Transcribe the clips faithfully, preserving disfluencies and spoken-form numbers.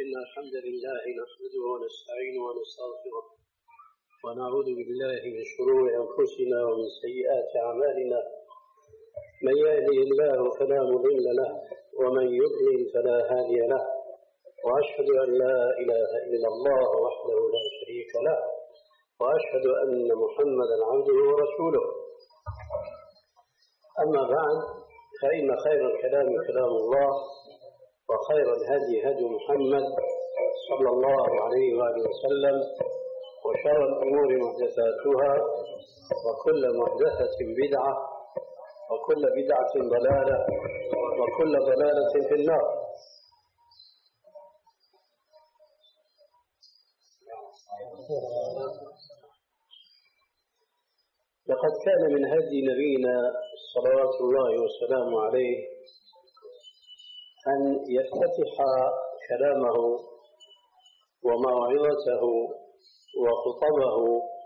إن الحمد لله نحمده ونستعينه ونستغفره ونعوذ بالله من شرور أنفسنا ومن سيئات أعمالنا. من يهده الله فلا مضل له ومن يضلل فلا هادي له، وأشهد أن لا إله إلا الله وحده لا شريك له، وأشهد أن محمدا عبده ورسوله. أما بعد، فإن خير الكلام كلام الله، وخير الهدي هدي محمد صلى الله عليه وآله وسلم، وشر الأمور محدثاتها، وكل محدثة بدعة، وكل بدعة ضلالة، وكل ضلالة في النار. لقد كان من هدي نبينا صلوات الله وسلامه عليه أن يفتتح كلامه وموعظته وخطبه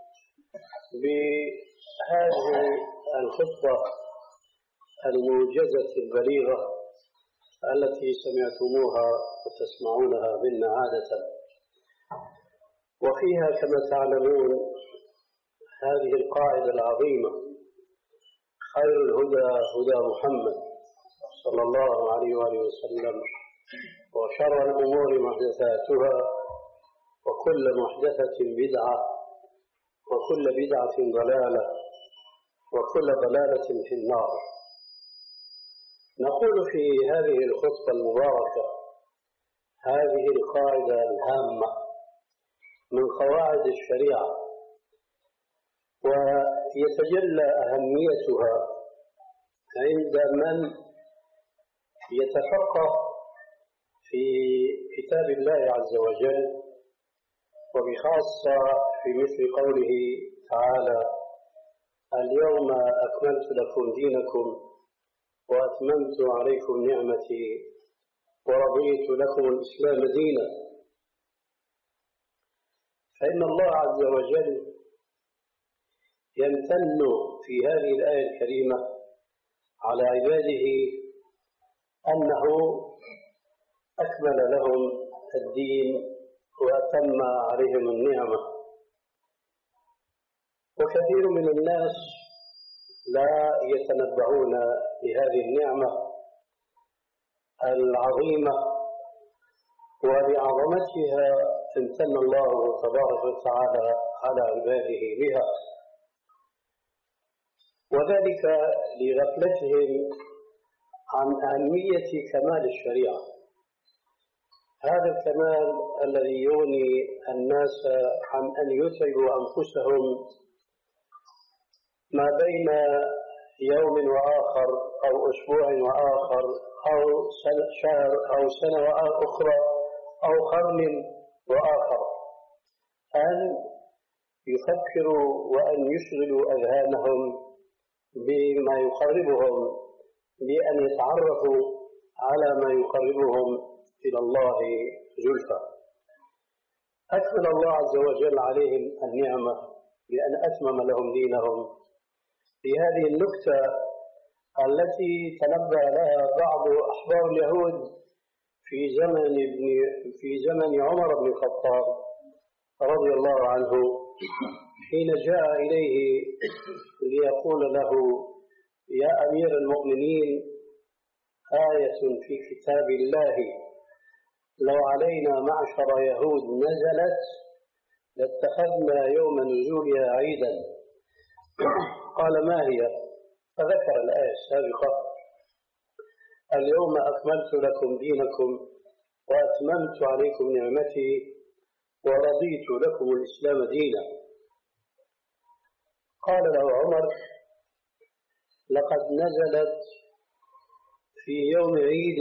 بهذه الخطبة الموجزة البليغة التي سمعتموها وتسمعونها منا عادة، وفيها كما تعلمون هذه القاعدة العظيمة: خير الهدى هدى محمد صلى الله عليه وآله وسلم، وشر الأمور محدثاتها، وكل محدثة بدعة، وكل بدعة ضلالة، وكل ضلالة في النار. نقول في هذه الخطبة المباركة هذه القاعدة الهامة من قواعد الشريعة، ويتجلى أهميتها عند من يتفقه في كتاب الله عز وجل، وبخاصة في مثل قوله تعالى: اليوم أكملت لكم دينكم وأتممت عليكم نعمتي ورضيت لكم الإسلام دينا. فإن الله عز وجل يمتن في هذه الآية الكريمة على عباده أنه أكمل لهم الدين وأتم عليهم النعمة. وكثير من الناس لا يتنبهون لهذه النعمة العظيمة وبعظمتها امتن الله تبارك وتعالى على عباده بها، وذلك لغفلتهم عن أهمية كمال الشريعة، هذا الكمال الذي يغني الناس عن أن يتعبوا أنفسهم ما بين يوم وآخر أو أسبوع وآخر أو شهر أو سنة أخرى أو قرن وآخر، أن يفكروا وأن يشغلوا أذهانهم بما يقربهم، بأن يتعرفوا على ما يقربهم إلى الله زلفى. أكمل الله عز وجل عليهم النعمة بأن أتمم لهم دينهم بهذه النكتة التي تنبه لها بعض أحبار اليهود في زمن ابن في زمن عمر بن الخطاب رضي الله عنه، حين جاء إليه ليقول له: يا أمير المؤمنين، آية في كتاب الله لو علينا معشر يهود نزلت لاتخذنا يوم نزولها عيدا. قال: ما هي؟ فذكر الآية السابقة: اليوم أكملت لكم دينكم وأتممت عليكم نعمتي ورضيت لكم الإسلام دينا. قال له عمر: لقد نزلت في يوم عيد،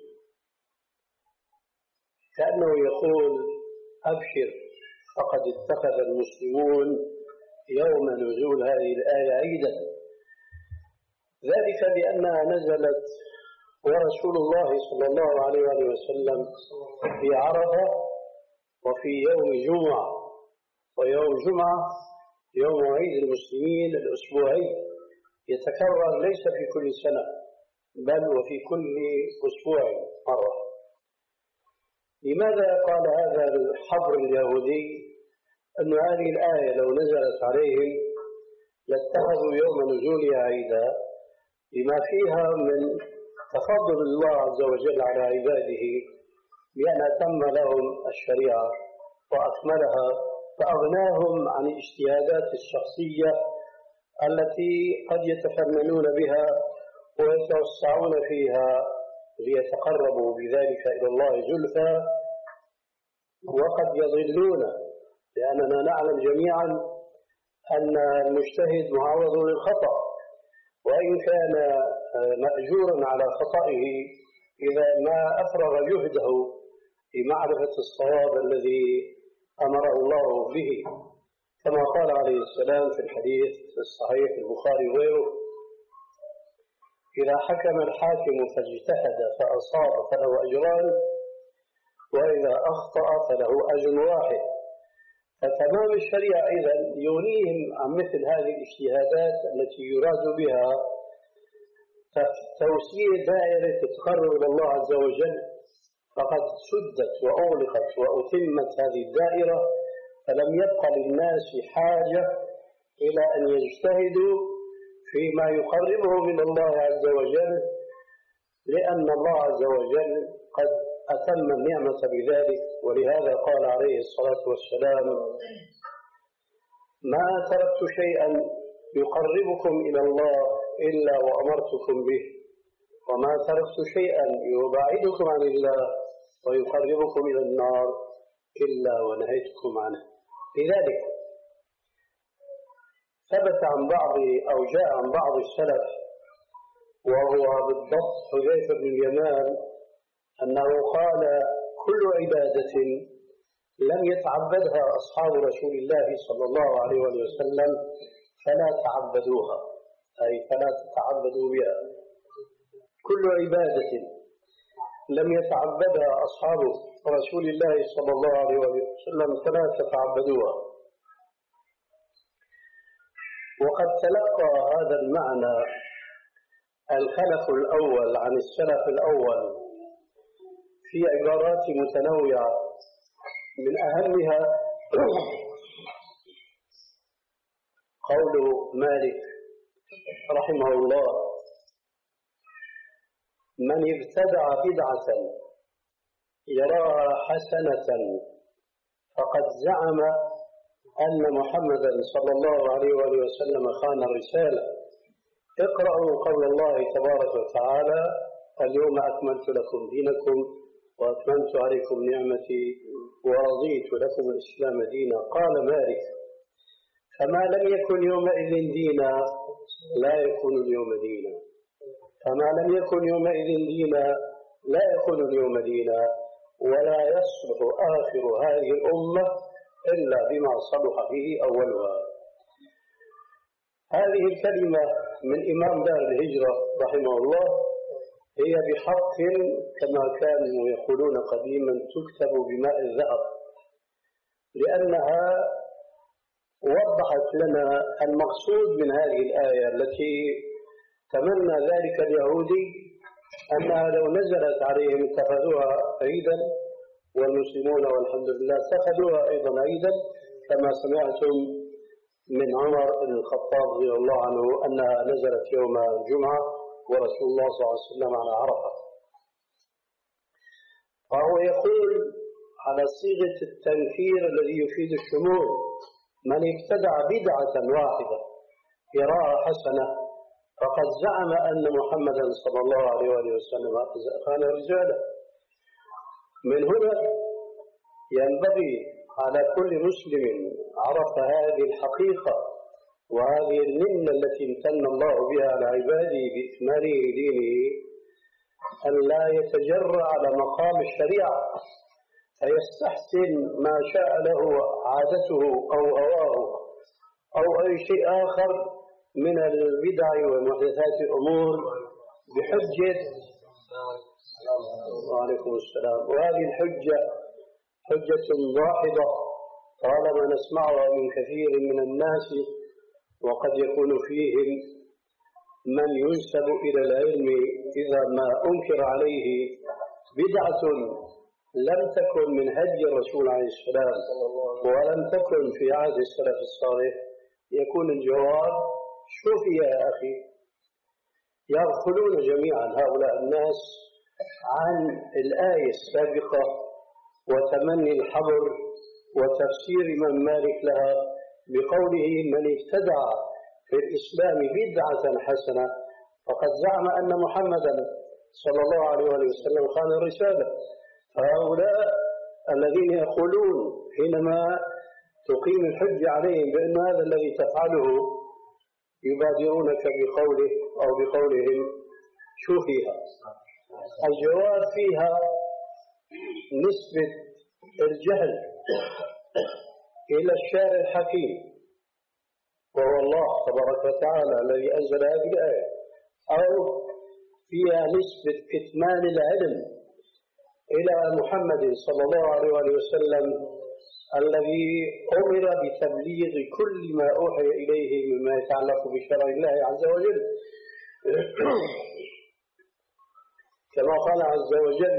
كأنه يقول: أبشر، فقد اتخذ المسلمون يوم نزول هذه الآية عيدا. ذلك بأنها نزلت ورسول الله صلى الله عليه وسلم في عرفة وفي يوم جمعة، ويوم جمعة يوم عيد المسلمين الأسبوعي يتكرر ليس في كل سنة بل وفي كل أسبوع مرة. لماذا قال هذا الحبر اليهودي أن هذه الآية لو نزلت عليهم لاتخذوا يوم نزولها عيدا، لما فيها من تفضل الله عز وجل على عباده بأن أتم لهم الشريعة وأكملها، فأغناهم عن الاجتهادات الشخصية التي قد يتفننون بها ويتوسعون فيها ليتقربوا بذلك إلى الله زلفى، وقد يضلون، لأننا نعلم جميعا أن المجتهد معرض للخطأ، وإن كان مأجورا على خطئه إذا ما أفرغ جهده في معرفة الصواب الذي أمره الله به، كما قال عليه السلام في الحديث الصحيح البخاري وغيره: إذا حكم الحاكم فاجتهد فأصاب فله أجران، وإذا أخطأ فله أجر واحد. فتمام الشريعة إذن يغنيهم عن مثل هذه الاجتهادات التي يراد بها توسيع دائرة التقرب إلى الله عز وجل، فقد سدت وأغلقت وأتمت هذه الدائرة، فلم يبق للناس حاجة إلى أن يجتهدوا فيما يقربه من الله عز وجل، لأن الله عز وجل قد أتم النعمة بذلك. ولهذا قال عليه الصلاة والسلام: ما تركت شيئا يقربكم إلى الله إلا وأمرتكم به، وما تركت شيئا يباعدكم عن الله ويقربكم إلى النار إلا ونهيتكم عنه. لذلك ثبت عن بعض أو جاء عن بعض السلف، وهو بالضبط حذيفة بن اليمان، أنه قال: كل عبادة لم يتعبدها أصحاب رسول الله صلى الله عليه وسلم فلا تعبدوها، أي فلا تتعبدوا بها. كل عبادة لم يتعبدها أصحاب رسول الله صلى الله عليه وسلم فلا تتعبدوها. وقد تلقى هذا المعنى الخلف الأول عن السلف الأول في عبارات متنوعة، من أهمها قول مالك رحمه الله: من ابتدع بدعة يراها حسنة فقد زعم أن محمدا صلى الله عليه وآله وسلم خان الرسالة. اقرأوا قول الله تبارك وتعالى: اليوم أكملت لكم دينكم وأتممت عليكم نعمتي ورضيت لكم الإسلام دينا. قال مالك: فما لم يكن يومئذ دينا لا يكون اليوم دينا، فما لم يكن يومئذ دينا لا يكون اليوم دينا، ولا يصلح آخر هذه الأمة إلا بما صلح به أولها. هذه الكلمة من إمام دار الهجرة رحمه الله هي بحق كما كانوا يقولون قديما تكتب بماء الذهب، لأنها وضحت لنا المقصود من هذه الآية التي تمنى ذلك اليهودي أنها لو نزلت عليهم اتخذوها عيدا، والمسلمون والحمد لله اتخذوها أيضا عيدا، كما سمعتم من عمر بن الخطاب رضي الله عنه أنها نزلت يوم الجمعة ورسول الله صلى الله عليه وسلم على عرفة. فهو يقول على صيغة التنكير الذي يفيد الشمول: من ابتدع بدعة واحدة يراها حسنة فقد زعم أن محمدا صلى الله عليه وسلم خان الرسالة. من هنا ينبغي على كل مسلم عرف هذه الحقيقة وهذه المنة التي امتن الله بها على عباده بإكماله دينه أن لا يتجرأ على مقام الشريعة فيستحسن ما شاء له عادته أو هواه أو أي شيء آخر من البدع ومحدثات الأمور بحجة وعليكم السلام. وهذه الحجة حجة واحدة طالما نسمعها من كثير من الناس، وقد يكون فيهم من ينسب إلى العلم إذا ما أنكر عليه بدعة لم تكن من هدي الرسول عليه السلام ولم تكن في عهد السلف الصالح، يكون الجواب: شوف يا أخي، يغفلون جميعا هؤلاء الناس عن الآية السابقة وتمني الحبر وتفسير من مالك لها بقوله: من ابتدع في الإسلام بدعة حسنة فقد زعم أن محمدا صلى الله عليه وسلم خان الرسالة. فهؤلاء الذين يقولون حينما تقيم الحج عليهم بأن هذا الذي تفعله، يبادرونك بقوله أو بقولهم: شو فيها؟ الجواب فيها نسبة الجهل إلى الشارع الحكيم وهو الله تبارك وتعالى الذي أنزل هذه الآية، أو فيها نسبة كتمان العلم إلى محمد صلى الله عليه وسلم الذي أمر بتبليغ كل ما أوحي إليه مما يتعلق بشرع الله عز وجل. كما قال عز وجل: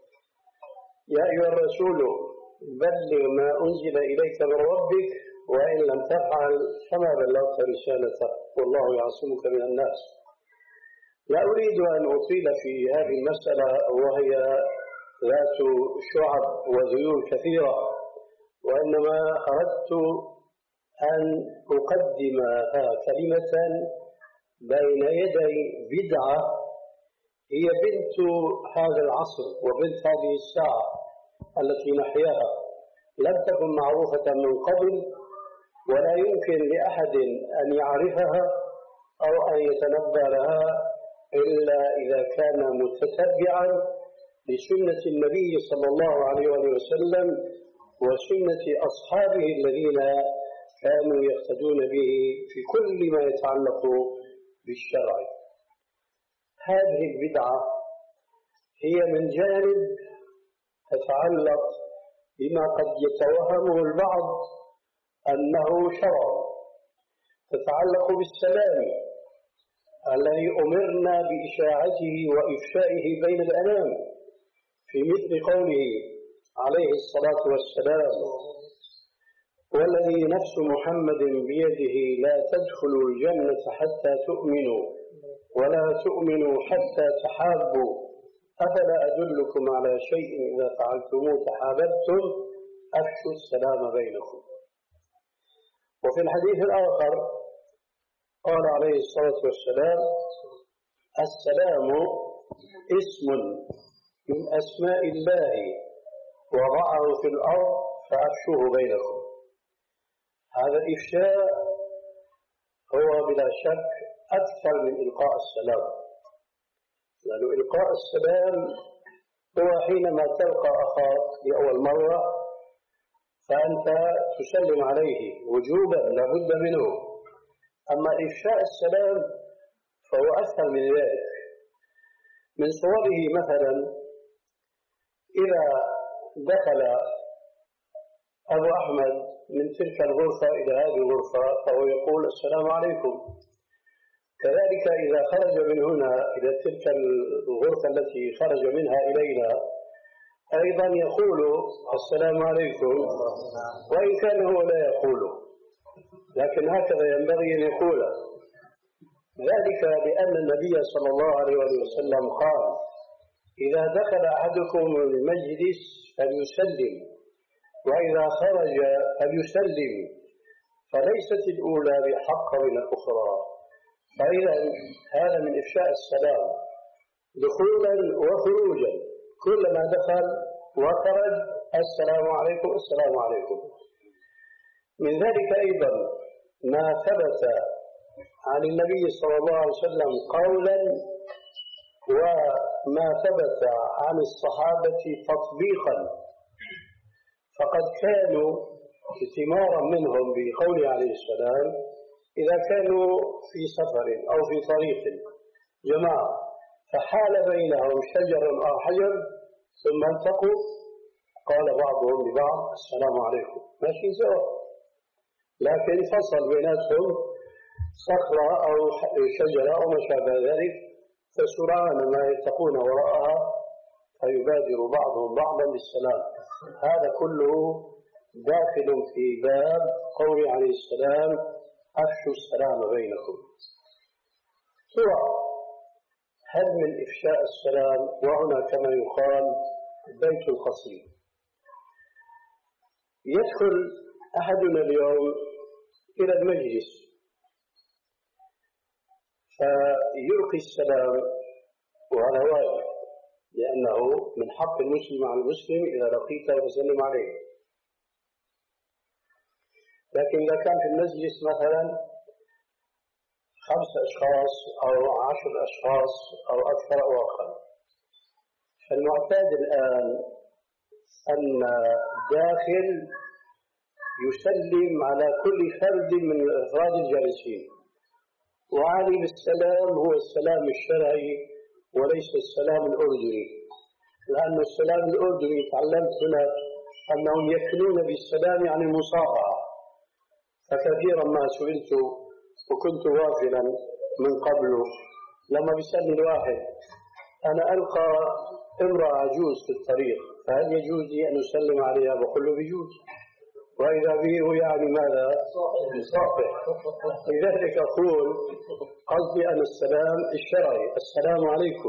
يا أيها الرسول بلغ ما أنزل إليك من ربك وإن لم تفعل فما بلغت رسالته والله يعصمك من الناس. لا أريد أن أطيل في هذه المسألة وهي ذات شعب وذيول كثيرة، وإنما أردت أن أقدمها كلمة بين يدي بدعة هي بنت هذا العصر وبنت هذه الساعة التي نحياها، لم تكن معروفة من قبل ولا يمكن لأحد أن يعرفها أو أن يتنبأ لها إلا إذا كان متتبعا لسنة النبي صلى الله عليه وسلم وسنة أصحابه الذين كانوا يقتدون به في كل ما يتعلق بالشرع. هذه البدعة هي من جانب تتعلق بما قد يتوهمه البعض أنه شرع، تتعلق بالسلام الذي أمرنا بإشاعته وإفشائه بين الأنام، في مثل قوله عليه الصلاة والسلام: والذي نفس محمد بيده لا تدخلوا الجنة حتى تؤمنوا ولا تؤمنوا حتى تحابوا أفلا أدلكم على شيء إذا فعلتموه تحاببتم أفشوا السلام بينكم. وفي الحديث الآخر قال عليه الصلاة والسلام: السلام اسم من أسماء الله وضعه في الأرض فأفشوه بينكم. هذا الإفشاء هو بلا شك أكثر من إلقاء السلام، لأن إلقاء السلام هو حينما تلقى أخاك لأول مرة فأنت تسلم عليه وجوبا لا بد منه، أما إفشاء السلام فهو أكثر من ذلك. من صوره مثلا إذا دخل أبو أحمد من تلك الغرفة إلى هذه الغرفة فهو يقول: السلام عليكم. كذلك إذا خرج من هنا إلى تلك الغرفة التي خرج منها إلينا أيضا يقول: السلام عليكم، وإن كان هو لا يقوله، لكن هكذا ينبغي أن يقول. ذلك لأن النبي صلى الله عليه وسلم قال: إذا دخل أحدكم المجلس فليسلم وإذا خرج فليسلم، فليست الأولى بحق من الأخرى. فإذا هذا من إفشاء السلام دخولا وخروجا، كلما دخل وخرج السلام عليكم السلام عليكم. من ذلك أيضا ما ثبت عن النبي صلى الله عليه وسلم قولا وما ثبت عن الصحابة تطبيقا، فقد كانوا ائتمارا منهم بقوله عليه السلام إذا كانوا في سفر أو في طريق جماعة فحال بينهم شجر أو حجر ثم التقوا قال بعضهم لبعض: السلام عليكم، ماشي سوا، لكن فصل بيناتهم صخرة أو شجرة أو ما شابه ذلك، فسرعان ما يتقون وراءها فيبادر بعضهم بعضا بالسلام. هذا كله داخل في باب قول عليه السلام: أفشوا السلام بينكم. سورة هل من إفشاء السلام، وهنا كما يقال بيت القصيد. يدخل أحدنا اليوم إلى المجلس فيلقي السلام، وهذا واجب، لأنه من حق المسلم على المسلم إذا لقيته فسلم عليه. لكن إذا كان في المجلس مثلا خمس أشخاص أو عشر أشخاص أو أكثر أو أقل، فالمعتاد الآن أن داخل يسلم على كل فرد من أفراد الجالسين، وعلي بالسلام هو السلام الشرعي وليس السلام الأردني، لأن السلام الأردني تعلمت هنا أنهم يكنون بالسلام عن المصافحة. فكثيرا ما سئلت وكنت غافلا من قبل لما بيسألني الواحد: أنا ألقى امرأة عجوز في الطريق، فهل يجوز لي أن أسلم عليها؟ بقول له بيجوز، وإذا به يعني ماذا؟ صافح. لذلك أقول قصدي أن السلام الشرعي السلام عليكم.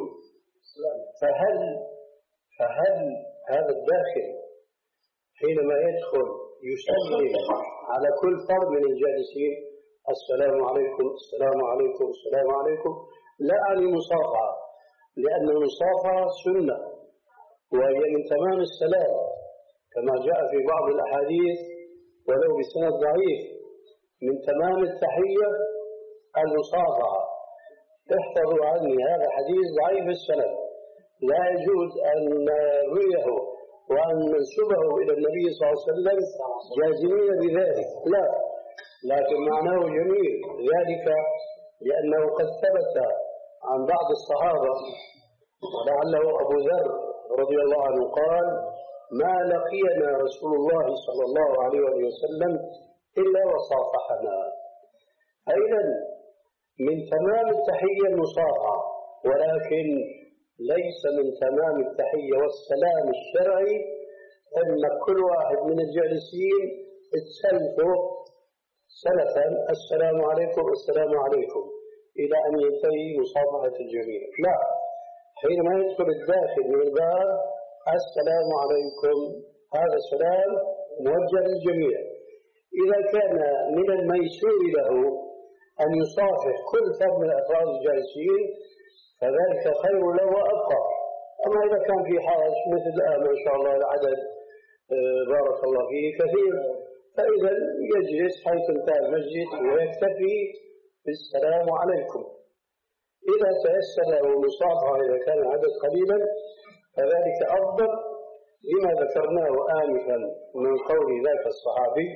فهل فهل هذا الداخل حينما يدخل يسلم على كل فرد من الجالسين: السلام عليكم السلام عليكم السلام عليكم، لا أعني مصافحة، لأن المصافحة سنة وهي من تمام السلام كما جاء في بعض الأحاديث ولو بسند ضعيف: من تمام التحية المصافحة. احفظوا عني هذا حديث ضعيف السند، لا يجوز أن نرويه وأن ننسبه إلى النبي صلى الله عليه وسلم جازمين بذلك، لا، لكن معناه جميل، ذلك لأنه قد ثبت عن بعض الصحابة ولعله أبو ذر رضي الله عنه قال: ما لقينا رسول الله صلى الله عليه وسلم إلا وصافحنا. أيضا من تمام التحية المصافحة، ولكن ليس من تمام التحية والسلام الشرعي أن كل واحد من الجالسين تسلفه سلفا: السلام عليكم السلام عليكم، إلى أن ينتهي مصافحة الجميع. لا، حينما يدخل الداخل من الباب: السلام عليكم، هذا السلام موجه للجميع. إذا كان من الميسور له أن يصافح كل فرد من أفراد الجالسين فذلك خير له وأبقى. أما إذا كان في حرج مثل الآن ما شاء الله العدد بارك الله فيه كثير، فإذا يجلس حيث انتهى المسجد ويكتفي بالسلام عليكم. إذا تيسر له المصافحة إذا كان العدد قليلا فذلك أفضل، لما ذكرناه آنفا من قول ذاك الصحابي: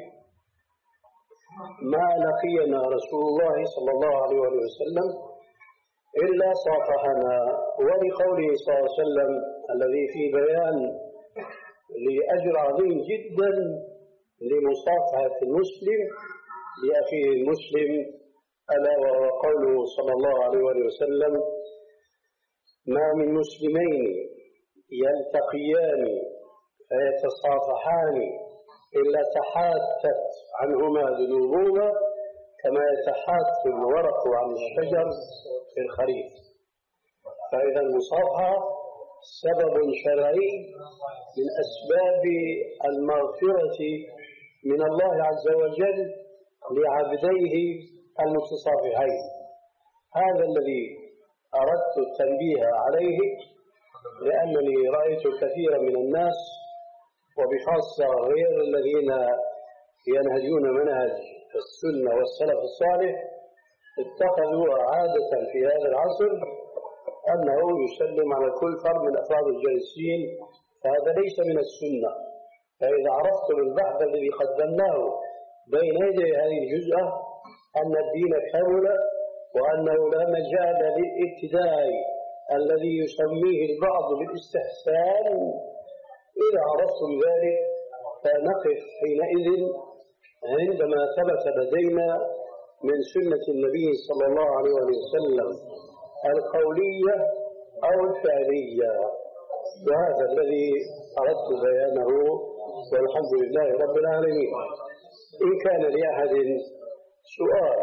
ما لقينا رسول الله صلى الله عليه وسلم إلا صافحنا. ولقوله صلى الله عليه وسلم الذي في بيان لأجر عظيم جدا لمصافحة المسلم لأخيه المسلم، ألا وهو قوله صلى الله عليه وسلم: ما من مسلمين يلتقيان فيتصافحان إلا تحاتت عنهما ذنوبهما كما يتحات الورق عن الشجر في الخريف. فإذا المصافحة سبب شرعي من أسباب المغفرة من الله عز وجل لعبديه المتصافحين. هذا الذي أردت التنبيه عليه، لأنني رأيت كثيرا من الناس وبخاصة غير الذين ينهجون منهج السنة والسلف الصالح اتخذوا عادة في هذا العصر أنه يسلم على كل فرد من أفراد الجالسين، فهذا ليس من السنة. فإذا عرفتم البحث الذي قدمناه بين يدي هذه الجزءة أن الدين كامل وأنه لا مجال للابتداء الذي يسميه البعض بالاستحسان، إذا عرفتم ذلك فنقف حينئذ عندما ثبت لدينا من سنة النبي صلى الله عليه وسلم القولية أو الفعلية. وهذا الذي أردت بيانه، والحمد لله رب العالمين. إن كان لأحد سؤال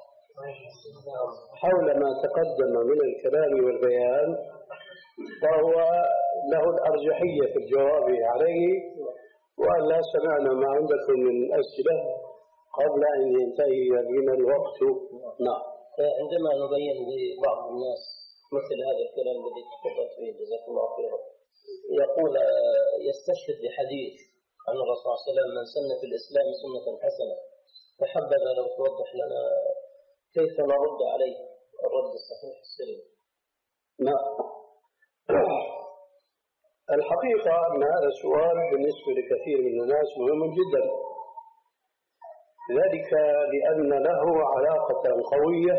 حول ما تقدم من الكلام والبيان فهو له الأرجحية في الجواب عليه، وأن لا سمعنا ما عندكم من أسئلة قبل أن ينتهي بنا الوقت. نعم. عندما نبين لبعض الناس مثل هذا الكلام الذي تفضلت به جزاك الله خيرا، يقول يستشهد بحديث عن الرسول صلى الله عليه وسلم: من سن في الإسلام سنة حسنة، فحبذا لو توضح لنا كيف نرد عليه الرد الصحيح السليم. نعم. الحقيقة أن هذا السؤال بالنسبة لكثير من الناس مهم جدا، ذلك لأن له علاقة قوية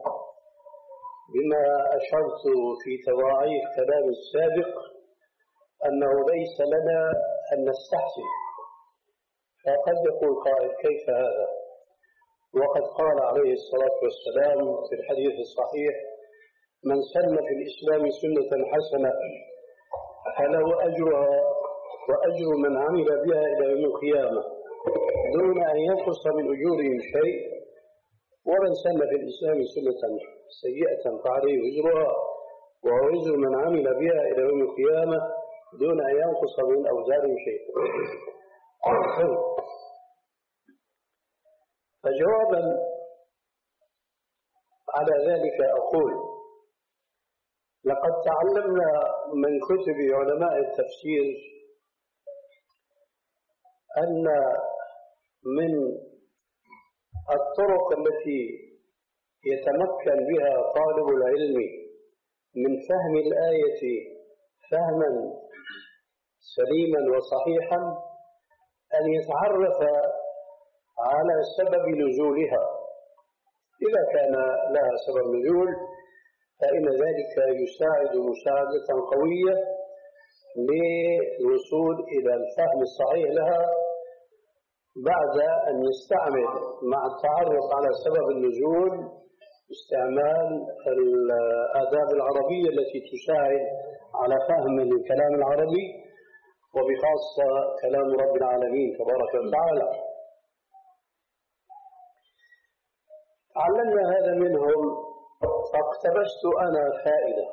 بما أشرت في تضاعيف كلام السابق، أنه ليس لنا أن نستحسن. فقد يقول قائل: كيف هذا؟ وقد قال عليه الصلاة والسلام في الحديث الصحيح: من سن في الإسلام سنة حسنة فله أجرها وأجر من عمل بها إلى يوم القيامة دون أن ينقص من أجورهم شيء، ومن سن في الإسلام سنة سيئة فعليه وزرها ووزر من عمل بها إلى يوم القيامة دون أن ينقص من أوزارهم شيء. فجوابا على ذلك أقول: لقد تعلمنا من كتب علماء التفسير أن من الطرق التي يتمكن بها طالب العلم من فهم الآية فهما سليما وصحيحا أن يتعرف على سبب نزولها. إذا كان لها سبب نزول فإن ذلك يساعد مساعدة قوية للوصول إلى الفهم الصحيح لها، بعد أن يستعمل مع التعرف على سبب النزول استعمال الآداب العربية التي تساعد على فهم الكلام العربي، وبخاصة كلام رب العالمين تبارك وتعالى. تعلمنا هذا منهم، فاقتبست أنا فائدة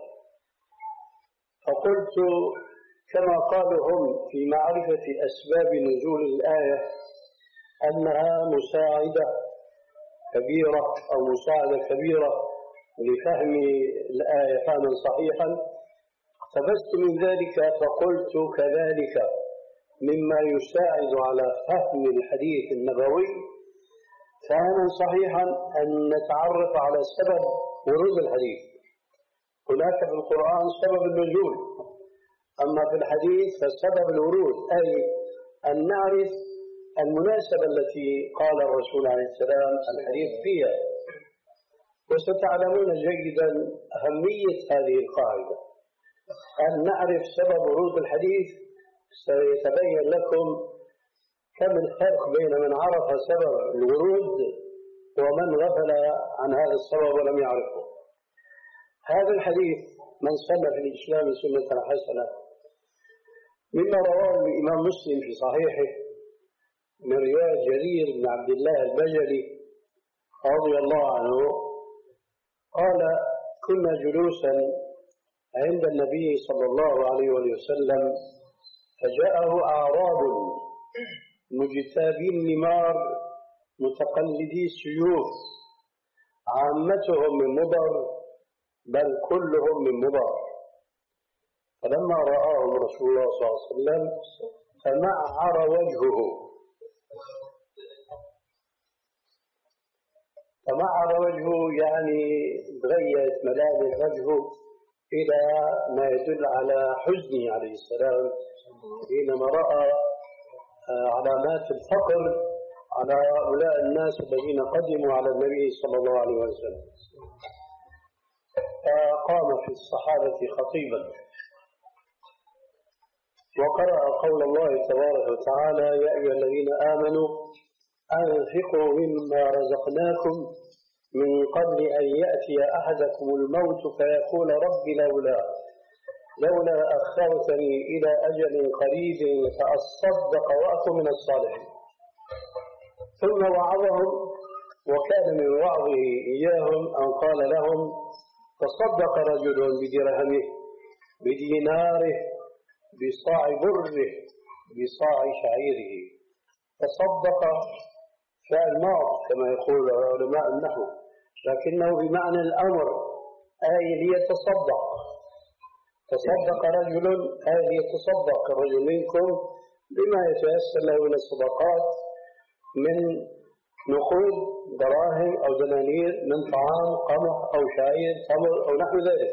فقلت كما قالوا هم في معرفة أسباب نزول الآية أنها مساعدة كبيرة أو مساعدة كبيرة لفهم الآية فهما صحيحا، اقتبست من ذلك فقلت كذلك مما يساعد على فهم الحديث النبوي فهما صحيحا أن نتعرف على سبب ورود الحديث. هناك في القرآن سبب النزول، أما في الحديث فسبب الورود، أي أن نعرف المناسبة التي قال الرسول عليه السلام الحديث فيها. وستعلمون جيدا أهمية هذه القاعدة، أن نعرف سبب ورود الحديث سيتبين لكم كم الفرق بين من عرف سبب الورود ومن غفل عن هذا السبب ولم يعرفه. هذا الحديث من سن في الإسلام سنة حسنة مما رواه الإمام مسلم في صحيحه من رواية جرير بن عبد الله البجلي رضي الله عنه قال: كنا جلوسا عند النبي صلى الله عليه وسلم فجاءه أعراب مجتابي النمار متقلدي السيوف، عامتهم من مضر بل كلهم من مضر. فلما رآهم رسول الله صلى الله عليه وسلم فمعر وجهه فمعر وجهه يعني تغيرت ملامح وجهه إلى ما يدل على حزنه عليه السلام حينما رأى علامات الفقر على هؤلاء الناس الذين قدموا على النبي صلى الله عليه وسلم. فقام في الصحابة خطيبا وقرأ قول الله تبارك وتعالى: يا أيها الذين آمنوا أنفقوا مما رزقناكم من قبل أن يأتي أحدكم الموت فيقول رب لولا لولا أخرتني إلى أجل قريب فأصدق وأكن من الصالحين. ثم وعظهم، وكان من وعظه إياهم أن قال لهم: تصدق رجل بدرهمه بديناره بصاع بره بصاع شعيره. تصدق فعل ماض كما يقول علماء النحو، لكنه بمعنى الأمر، أي ليتصدق. تصدق رجل أي ليتصدق الرجل منكم بما يتيسر له من الصدقات من نقود دراهم أو دنانير، من طعام قمح أو شعير تمر أو نحو ذلك.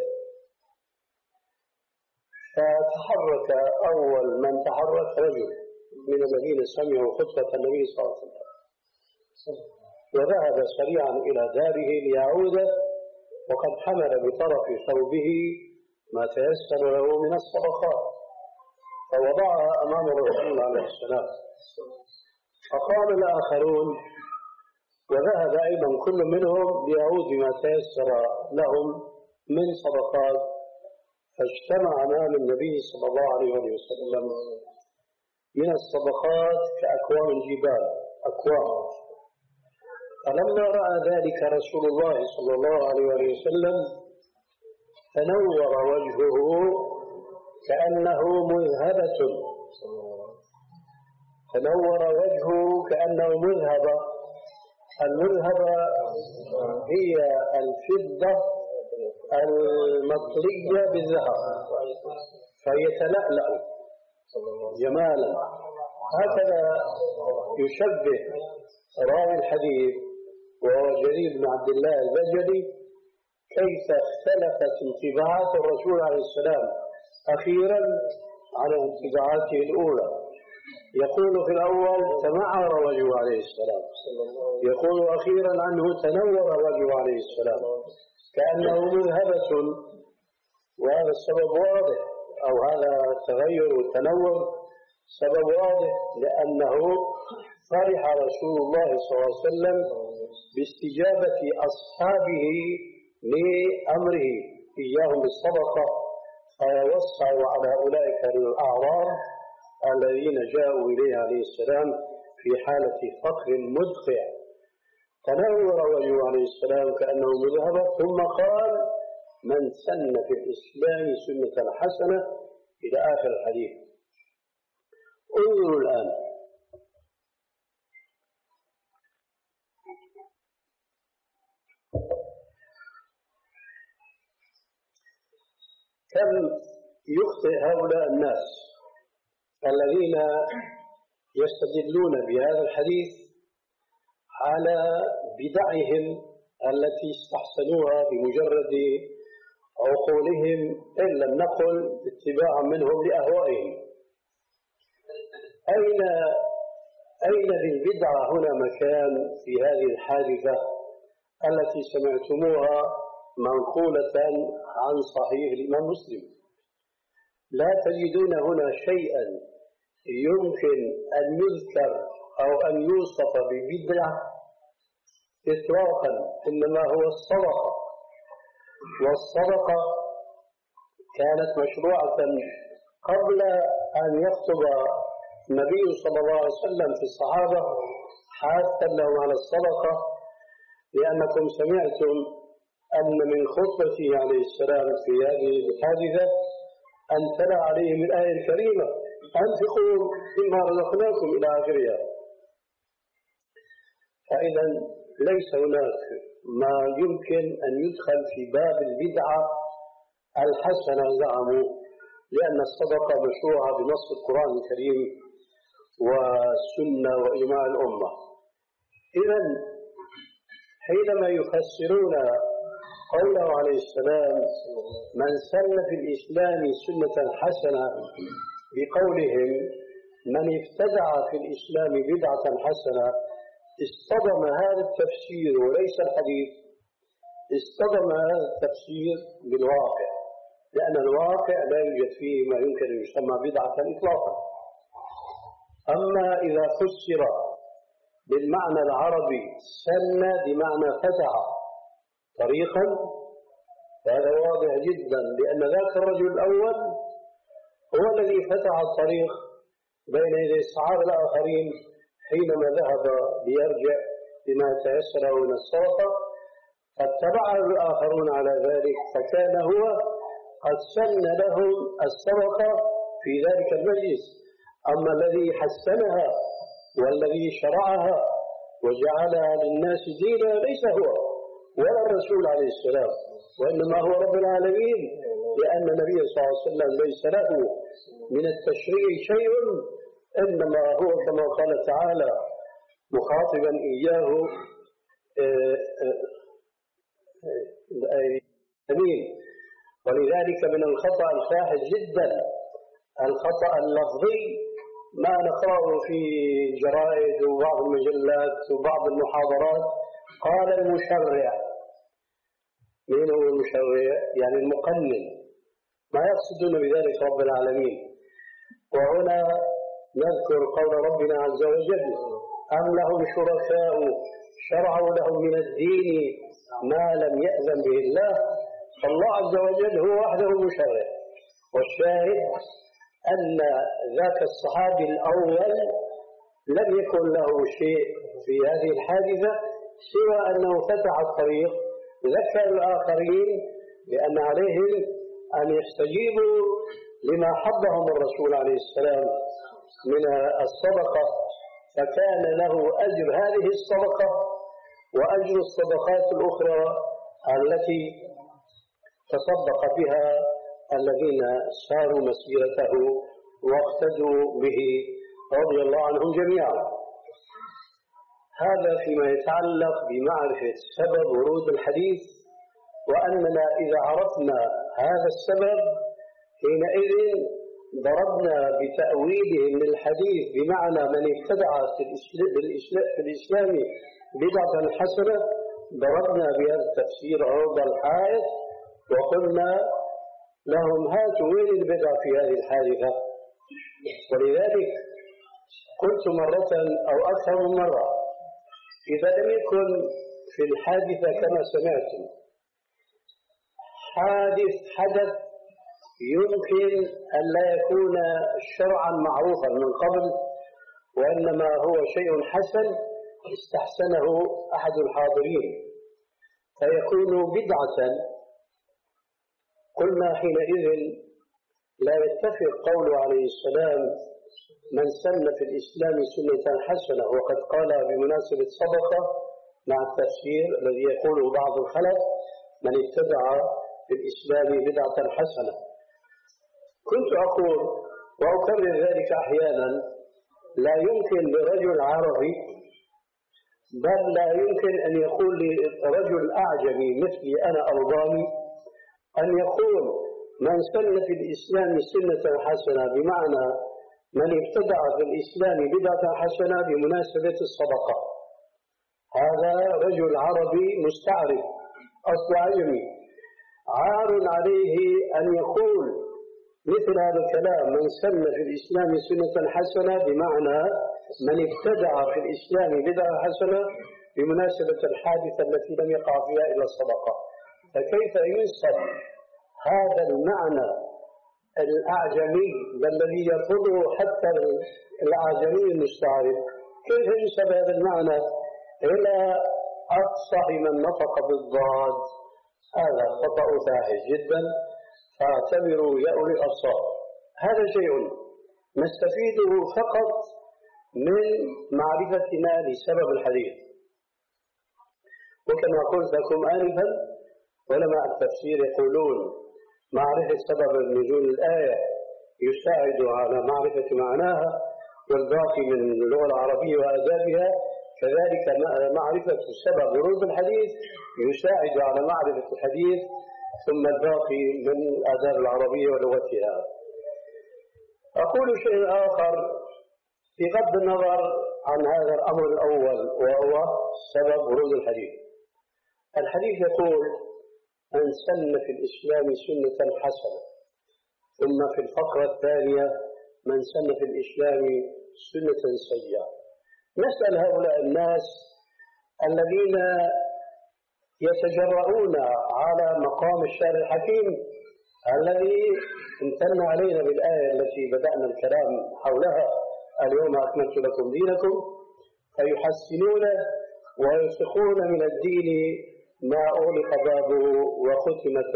فتحرك أول من تحرك رجل من الذين سمعوا خطبة النبي صلى الله عليه وسلم، وذهب سريعا إلى داره ليعود، وقد حمل بطرف ثوبه ما تيسر له من الصدقات، فوضعها أمام الرسول عليه السلام. فقال الآخرون، وذهب أيضا كل منهم ليعود بما تيسر لهم من صدقات، فاجتمع أمام النبي صلى الله عليه وسلم من الصدقات كأكوام الجبال، أكوام. فلما رأى ذلك رسول الله صلى الله عليه وسلم تنور وجهه كأنه مذهبة، تنور وجهه كأنه مذهبة. المذهبة هي الفضة المطلية بالذهب، فيتلألأ جمالا. هكذا يشبه راوي الحديث وهو جرير بن عبد الله البجلي كيف اختلفت انطباعات الرسول عليه السلام أخيرا على انطباعاته الأولى. يقول في الأول تمعر وجهه عليه السلام، يقول أخيرا عنه تنور وجهه عليه السلام كأنه مذهبة. وهذا السبب واضح، أو هذا التغير والتنور سبب واضح، لأنه فرح رسول الله صلى الله عليه وسلم باستجابة أصحابه لأمره إياهم بالصدقة، فيوسع على أولئك الأعراب الذين جاءوا إليه عليه السلام في حالة فقر مدقع. تنور وجهه عليه السلام كأنه مذهبة، ثم قال: من سن في الإسلام سنة حسنة، إلى آخر الحديث. انظروا الآن، كم يخطئ هؤلاء الناس الذين يستدلون بهذا الحديث على بدعهم التي استحسنوها بمجرد عقولهم، إن لم نقل اتباعا منهم لأهوائهم. أين أين للبدعة هنا مكان في هذه الحادثة التي سمعتموها منقولة عن صحيح الإمام مسلم؟ لا تجدون هنا شيئا يمكن أن يذكر أو أن يوصف ببدعة إطلاقا، إنما هو الصدقة. والصدقة كانت مشروعة قبل أن يخطب النبي صلى الله عليه وسلم في الصحابة حاثا لهم على الصدقة، لأنكم سمعتم أن من خطبته عليه السلام في هذه الحادثة أن تلا عليهم الآية الكريمة: أنفقوا مما رزقناكم إلى آخرها. فإذا ليس هناك ما يمكن أن يدخل في باب البدعة الحسنة زعموا، لأن الصدقة مشروعة بنص القرآن الكريم والسنة وإجماع الأمة. إذا حينما يفسرون قوله عليه السلام: من سن في الإسلام سنة حسنة، بقولهم من ابتدع في الإسلام بدعة حسنة، اصطدم هذا التفسير وليس الحديث، اصطدم هذا التفسير بالواقع، لأن الواقع لا يوجد فيه ما يمكن أن يسمى بدعة إطلاقا. أما إذا فسر بالمعنى العربي سن بمعنى فتح طريقا، فهذا واضح جدا، لأن ذاك الرجل الأول هو الذي فتح الطريق بين يدي الصحابة الآخرين حينما ذهب ليرجع بما تيسر من الصدقة، فاتبعه الآخرون على ذلك، فكان هو قد سن لهم الصدقة في ذلك المجلس. أما الذي حسنها والذي شرعها وجعلها للناس دينا ليس هو ولا الرسول عليه السلام، وإنما هو رب العالمين، لأن النبي صلى الله عليه وسلم ليس له من التشريع شيء، إنما هو كما قال تعالى مخاطبا إياه أمين. ولذلك من الخطأ الفاحش جدا الخطأ اللفظي ما نقرأه في جرائد وبعض المجلات وبعض المحاضرات، قال المشرع. من هو المشرع؟ يعني المقنن، ما يقصدون بذلك رب العالمين. وهنا نذكر قول ربنا عز وجل: أم لهم شركاء شرعوا لهم من الدين ما لم يأذن به الله. فالله عز وجل هو وحده المشرع. والشاهد أن ذاك الصحابي الأول لم يكن له شيء في هذه الحادثة سوى أنه فتح الطريق، ذكر الآخرين بأن عليهم أن يستجيبوا لما حضهم الرسول عليه السلام من الصدقة، فكان له أجر هذه الصدقة وأجر الصدقات الأخرى التي تصدق بها الذين ساروا مسيرته واقتدوا به رضي الله عنهم جميعا. هذا فيما يتعلق بمعرفة سبب ورود الحديث، وأننا إذا عرفنا هذا السبب حينئذ ضربنا بتأويلهم للحديث بمعنى من ابتدع في الإسلام بدعة حسنة، ضربنا بهذا التفسير عرض الحائط وقلنا لهم: هاتوا وين البدع في هذه الحادثة؟ ولذلك قلت مرة أو أكثر من مرة: إذا لم يكن في الحادثة كما سمعتم حادث حدث يمكن أن لا يكون شرعا معروفا من قبل، وإنما هو شيء حسن استحسنه أحد الحاضرين فيكون بدعة، قلنا حينئذ لا يتفق قول عليه السلام: من سن في الإسلام سنة حسنة، وقد قال بمناسبة صدقة مع التفسير الذي يقوله بعض الخلف: من ابتدع في الإسلام بدعة حسنة. كنت أقول وأكرر ذلك أحيانا: لا يمكن لرجل عربي، بل لا يمكن أن يقول لرجل أعجمي مثلي أنا ألباني أن يقول من سن في الإسلام سنة حسنة، بمعنى من ابتدع في الإسلام بدعة حسنة بمناسبة الصدقة. هذا رجل عربي مستعرب أصل عجمي، عار عليه أن يقول مثل هذا الكلام: من سن في الإسلام سنة حسنة، بمعنى من ابتدع في الإسلام بدعة حسنة بمناسبة الحادثة التي لم يقع فيها إلا الصدقة. فكيف ينسب هذا المعنى الأعجمي الذي يرفضه حتى الأعجمي المستعرب، كيف ينسب هذا المعنى إلى أفصح من نطق بالضاد؟ هذا خطأ فاحش جدا، فاعتبروا يا أولي الأبصار. هذا شيء نستفيده فقط من معرفتنا لسبب الحديث. وكما قلت لكم آنفا، علماء التفسير يقولون معرفة سبب نزول الآية يساعد على معرفة معناها، والباقي من اللغة العربية وآدابها، كذلك معرفة سبب ورود الحديث يساعد على معرفة الحديث، ثم الباقي من الآداب العربية ولغتها. أقول شيء آخر بغض النظر عن هذا الأمر الأول، وهو سبب ورود الحديث. الحديث يقول: من سن في الإسلام سنة حسنة، ثم في الفقرة الثانية: من سن في الإسلام سنة سيئة. نسأل هؤلاء الناس الذين يتجرؤون على مقام الشارع الحكيم الذي امتن علينا بالآية التي بدأنا الكلام حولها: اليوم أكملت لكم دينكم، فيحسنون ويرسخون من الدين ما أغلق بابه وختمت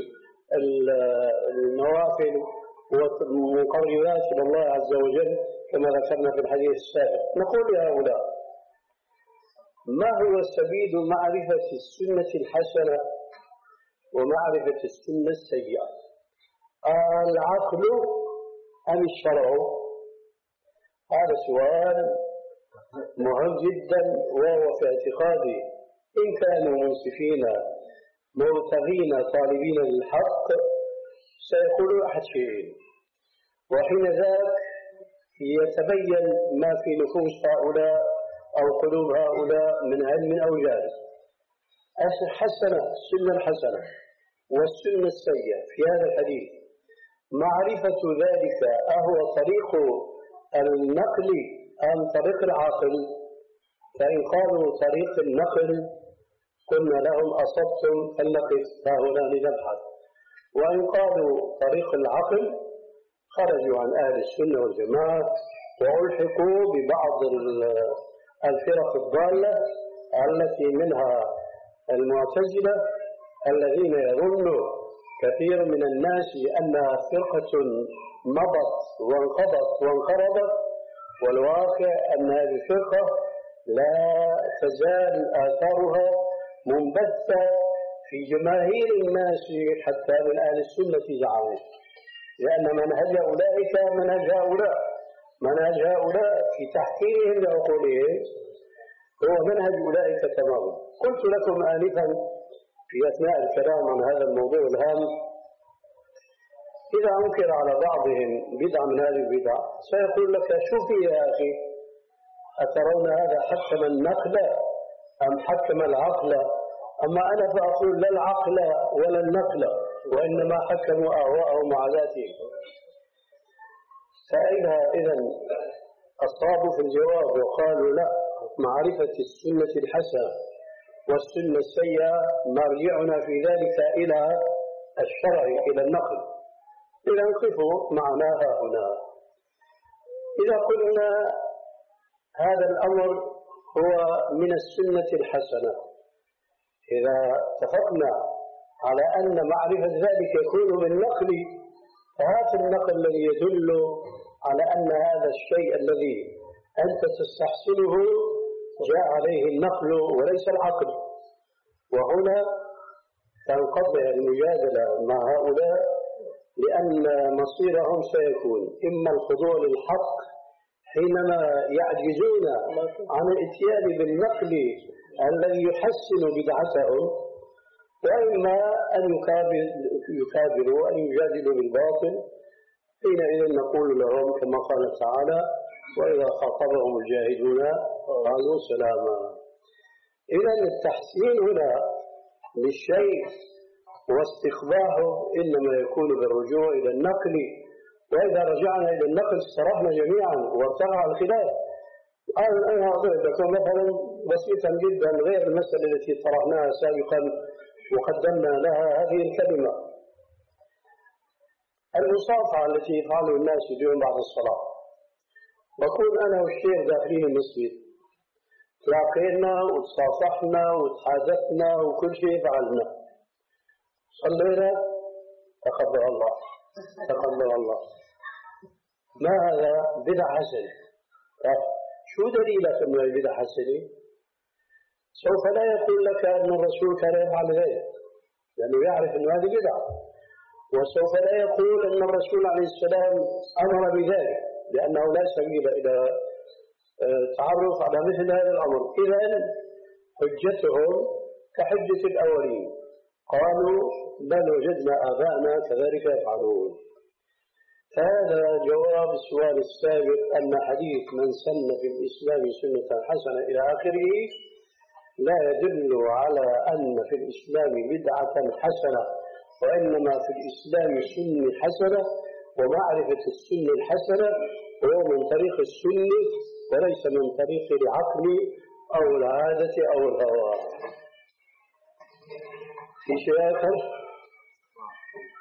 النوافل والمقربات إلى الله عز وجل كما ذكرنا في الحديث السابق. نقول لهؤلاء: ما هو سبيل معرفة السنة الحسنة ومعرفة السنة السيئة؟ العقل أم الشرع؟ هذا سؤال مهم جدا، وهو في اعتقادي إن كانوا منصفين مبتغين طالبين للحق سيقولوا أحد شيئين، وحين ذاك يتبين ما في نفوس هؤلاء أو قلوب هؤلاء من علم أو جهل. الحسنة، السنة الحسنة والسنة السيئة في هذا الحديث معرفة ذلك أهو طريق النقل أم طريق العقل؟ فإن قالوا طريق النقل قلنا لهم: أصبتم، فلنقف هنا لنبحث. وإن قالوا طريق العقل خرجوا عن أهل السنة والجماعة وألحقوا ببعض الفرق الضالة التي منها المعتزلة، الذين يظن كثير من الناس أنها فرقة مضت وانقضت وانقرضت، والواقع أن هذه الفرقة لا تزال آثارها منبثة في جماهير الناس حتى من أهل السنة زعموا، لأن منهج أولئك منهج هؤلاء منهج هؤلاء في تحكيمهم لعقولهم هو منهج أولئك تماما. قلت لكم آنفا في أثناء الكلام عن هذا الموضوع الهام: إذا أنكر على بعضهم بدعة من هذه البدع سيقول لك: شوفي يا أخي، أترون هذا حكم النقل أم حكم العقل؟ أما أنا فأقول لا العقل ولا النقل، وإنما حكموا أهواءهم وعاداتهم. فإذا إذن أصابوا في الجواب وقالوا: لا، معرفة السنة الحسنة والسنة السيئة مرجعنا في ذلك إلى الشرع، إلى النقل. إذا نقفوا معناها هنا. إذا قلنا هذا الأمر هو من السنة الحسنة، إذا اتفقنا على أن معرفة ذلك يكون بالنقل، فهذا النقل الذي يدل على أن هذا الشيء الذي أنت تستحسنه جاء عليه النقل وليس العقل. وهنا تنقطع المجادلة مع هؤلاء، لأن مصيرهم سيكون إما الخضوع للحق حينما يعجزون عن الاتيان بالنقل الذي يحسن بدعتهم، وإما أن يكابروا وأن يجادلوا بالباطل. حينئذ نقول لهم كما قال تعالى: وإذا خاطبهم الجاهلون قالوا سلاما. إذن التحسين هنا للشيء واستخباره إنما يكون بالرجوع إلى النقل، وإذا رجعنا إلى النقل استرحنا جميعا وارتفع الخلاف. أنا أضرب لكم مثلا بسيطا جدا غير المسألة التي طرحناها سابقا وقدمنا لها هذه الكلمة: المصافحة التي يفعلها الناس اليوم بعد الصلاة. بقول أنا والشيخ داخلين المسجد تلاقينا وتصافحنا وتحادثنا وكل شيء فعلنا، صلينا، تقبل الله تقبل الله. ما هذا؟ بدعة حسنة. شو دليلك أنه بدعة حسنة؟ سوف لا يقول لك أن الرسول كان يفعل ذلك لأنه يعرف أن هذه بدعة، وسوف لا يقول أن الرسول عليه السلام أمر بذلك لأنه لا سبيل إلى تعرف على مثل هذا الأمر. إذن حجتهم كحجة الأولين، قالوا: بل وجدنا آباءنا كذلك يفعلون. هذا جواب السؤال السابق أن حديث من سن في الإسلام سنة حسنة إلى آخره لا يدل على أن في الإسلام بدعة حسنة، وإنما في الإسلام سنة حسنة، ومعرفة السنة الحسنة هو من طريق السنة وليس من طريق العقل أو العادة أو الهوى. في شيء آخر؟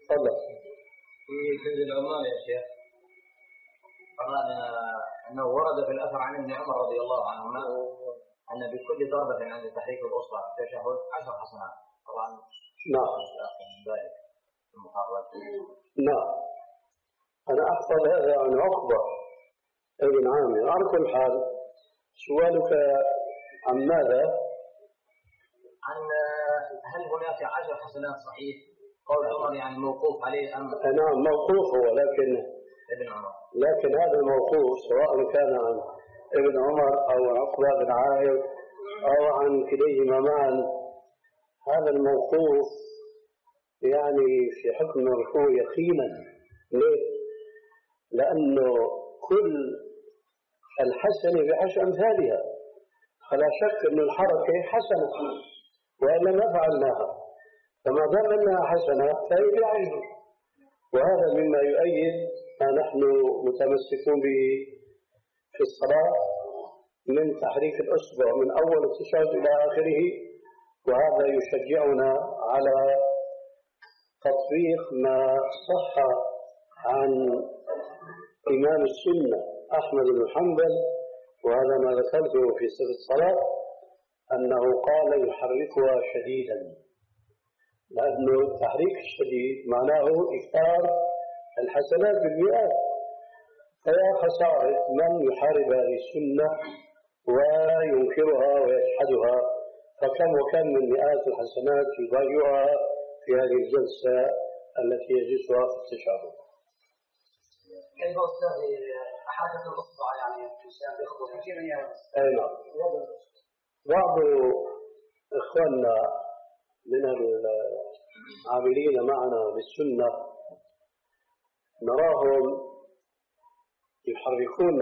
تفضل. في كنز العمال يا شيخ قرأنا أنه ورد في الأثر عن ابن عمر رضي الله عنهما أن بكل ضربة عند تحريك الأصبع في التشهد عشر حسنات. طبعا نعم من ذلك المحاضرات. نعم أنا أحفظ هذا عن عقبة ابن عامر. على كل حال سؤالك عن ماذا؟ عن هل هناك عشر حسنات صحيح؟ قول عمر يعني موقوف عليه أم؟ نعم موقوف هو، لكن ابن عمر، لكن هذا الموقوف سواء كان عن ابن عمر أو عقبة بن عامر أو عن كليهما معا، هذا الموقوف يعني في حكم مرفوع يقينا. ليه؟ لأنه كل الحسنة بعشر أمثالها، فلا شك أن الحركة حسنة وإلا ما فعلناها، فما دام أنها حسنة فهي بعشر. وهذا مما يؤيد ما نحن متمسكون به في الصلاة من تحريك الأصبع من أول التشهد إلى آخره، وهذا يشجعنا على تطبيق ما صح عن إمام السنة أحمد بن حنبل، وهذا ما ذكرته في سر الصلاة، أنه قال يحركها شديدا، لأنه التحريك الشديد معناه إكثار الحسنات بالمئات. فيا خسارة من يحارب هذه السنة وينكرها ويجحدها، فكم وكم من مئات الحسنات يضيعها في هذه الجلسة التي يجلسها في التشهد. كيف أستاذ حركة الأصبع يعني الإنسان يخطو كثيرا يعني؟ أي نعم. بعض إخواننا من العاملين معنا بالسنة نراهم يحركون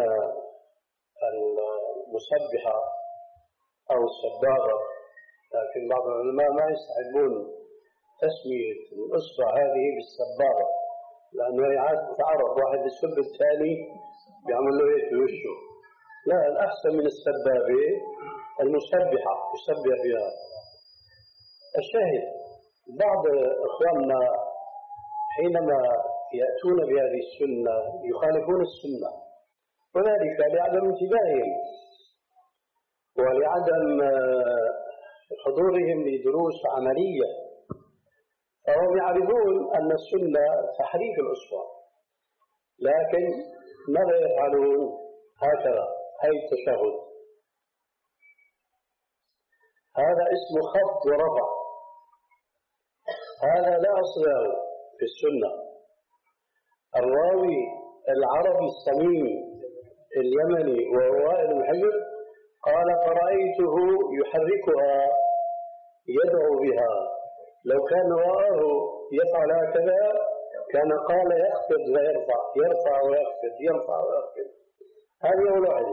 المسبحة أو السبابة، لكن بعض العلماء ما يستحبون تسمية الأصبع هذه بالسبابة، لأنه إعادة تعرف واحد يسب الثاني بيعمل له هيك بوشه. لا، الأحسن من السبابة المسبحة يسبح بها. الشاهد بعض إخواننا حينما يأتون بهذه السنة يخالفون السنة، وذلك لعدم انتباههم ولعدم حضورهم لدروس عملية، فهم يعرفون أن السنة تحريك الأصبع، لكن ماذا يفعلون؟ هكذا هاي التشهد، هذا اسمه خفض ورفع، هذا لا أصل له في السنة. الراوي العربي الصميم اليمني وهو وائل بن حجر قال فرأيته يحركها يدعو بها، لو كان رآه يفعل هكذا كان قال يخفض ويرفع، يرفع ويخفض، يرفع ويخفض. هذه أول واحدة.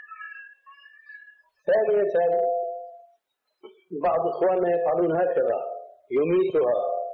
ثانية بعض إخواننا يفعلون هكذا يميتها،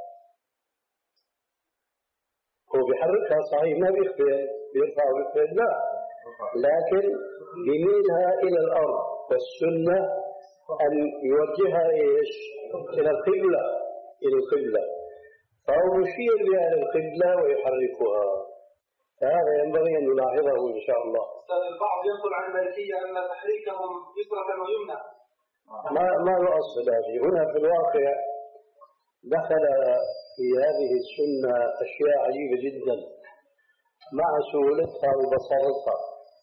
هو بيحركها صحيح ما بيخفض، بيرفع ويخفض لا، لكن يميلها إلى الأرض، والسنة أن يوجهها إيش؟ إلى القبلة، إلى القبلة، فهو مشير بها إلى القبلة ويحركها. هذا ينبغي أن نلاحظه إن شاء الله. البعض ينقل عن المالكية أن تحريكهم يسرة ويمنى. ما ما يؤصل هذه. هنا في الواقع دخل في هذه السنة أشياء عجيبة جدا مع سهولتها وبساطتها.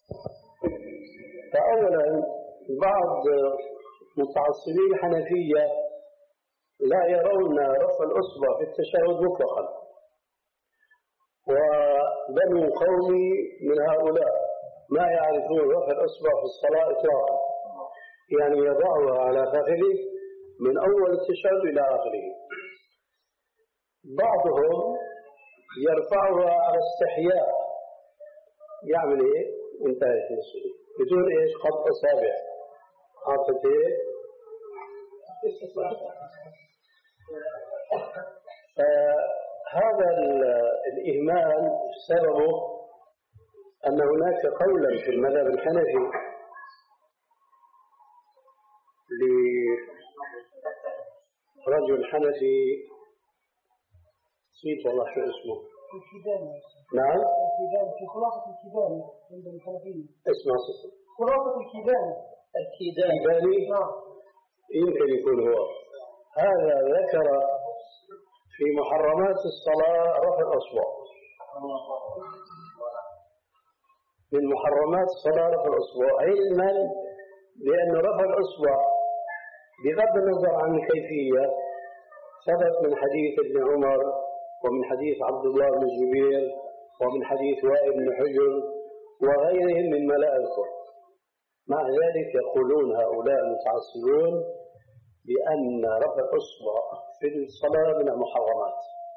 فأولا بعض متعصبين الحنفية لا يرون رفع الأصبع في التشهد مطلقا، وبنو قومي من هؤلاء ما يعرفون رفع الأصبع في الصلاة إطلاقا، يعني يضعها على فخذه من أول التشهد إلى آخره. بعضهم يرفعها على استحياء، يعمل إيه؟ انتهت المسؤولية بدون إيش؟ قطع أصابع، حاطط إيه؟ فهذا الإهمال سببه أن هناك قولا في المذهب الحنفي لرجل حنفي نسيت والله شو اسمه. الكيداني. نعم. الكيداني في خلاصة الكيداني عند الحنفية. اسمه خلاصة الكيداني. الكيداني. نعم. يمكن يكون هو. هذا ذكر في محرمات الصلاة رفع الأصوات. من محرمات الصلاة رفع الأصبع، علما بأن رفع الأصبع بغض النظر عن الكيفية ثبت من حديث ابن عمر ومن حديث عبد الله بن الزبير ومن حديث وائل بن حجر وغيرهم مما لا أذكر. مع ذلك يقولون هؤلاء المتعصبون بأن رفع الأصبع في الصلاة من المحرمات،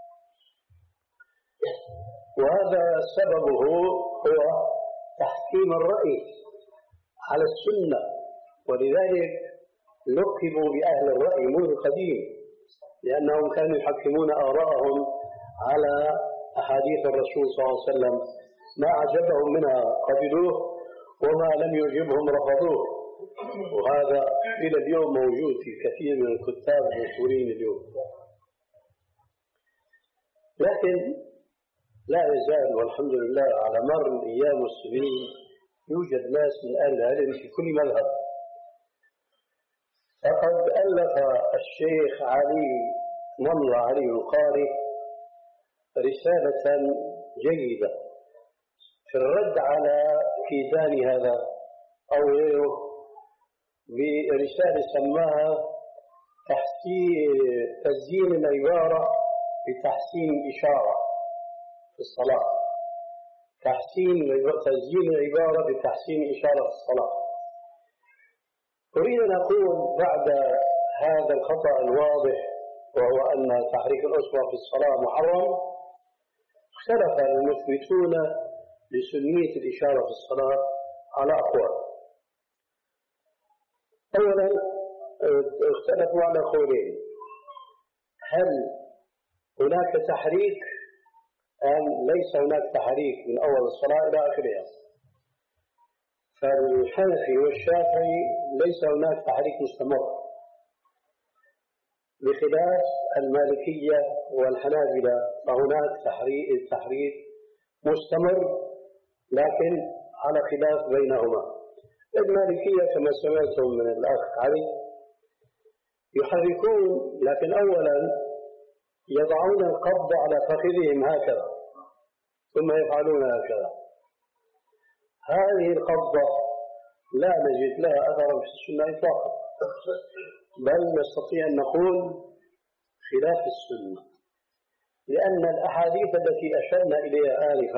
وهذا سببه هو تحكيم الرأي على السنة، ولذلك لقبوا بأهل الرأي منذ قديم، لأنهم كانوا يحكمون آراءهم على أحاديث الرسول صلى الله عليه وسلم، ما عجبهم منها قبلوه وما لم يعجبهم رفضوه، وهذا إلى اليوم موجود في كثير من الكتاب المشهورين اليوم. لكن لا يزال والحمد لله على مر الأيام والسنين يوجد ناس من أهل العلم في كل مذهب. فقد ألف الشيخ علي نمر علي القاري رسالة جيدة في الرد على كيداني هذا أو غيره، برسالة سماها تحسين تزيين العبارة بتحسين إشارة في الصلاة، تحسين تزيين العبارة بتحسين إشارة في الصلاة. أريد أن أقول بعد هذا الخطأ الواضح، وهو أن تحريك الأصبع في الصلاة محرم، اختلف المثبتون لسنية الإشارة في الصلاة على أقوال. أولا اختلفوا على قولين: هل هناك تحريك أم ليس هناك تحريك من أول الصلاة إلى آخرها؟ فالحنفي والشافعي ليس هناك تحريك مستمر، بخلاف المالكية والحنابلة فهناك تحريك تحريك مستمر لكن على خلاف بينهما. المالكية كما سمعتم من الأخ علي يحركون، لكن أولا يضعون القبض على فخذهم هكذا ثم يفعلون هكذا. هذه القبضة لا نجد لها أثرا في السنة إطلاقا، بل نستطيع أن نقول خلاف السنة، لأن الأحاديث التي أشرنا إليها آنفا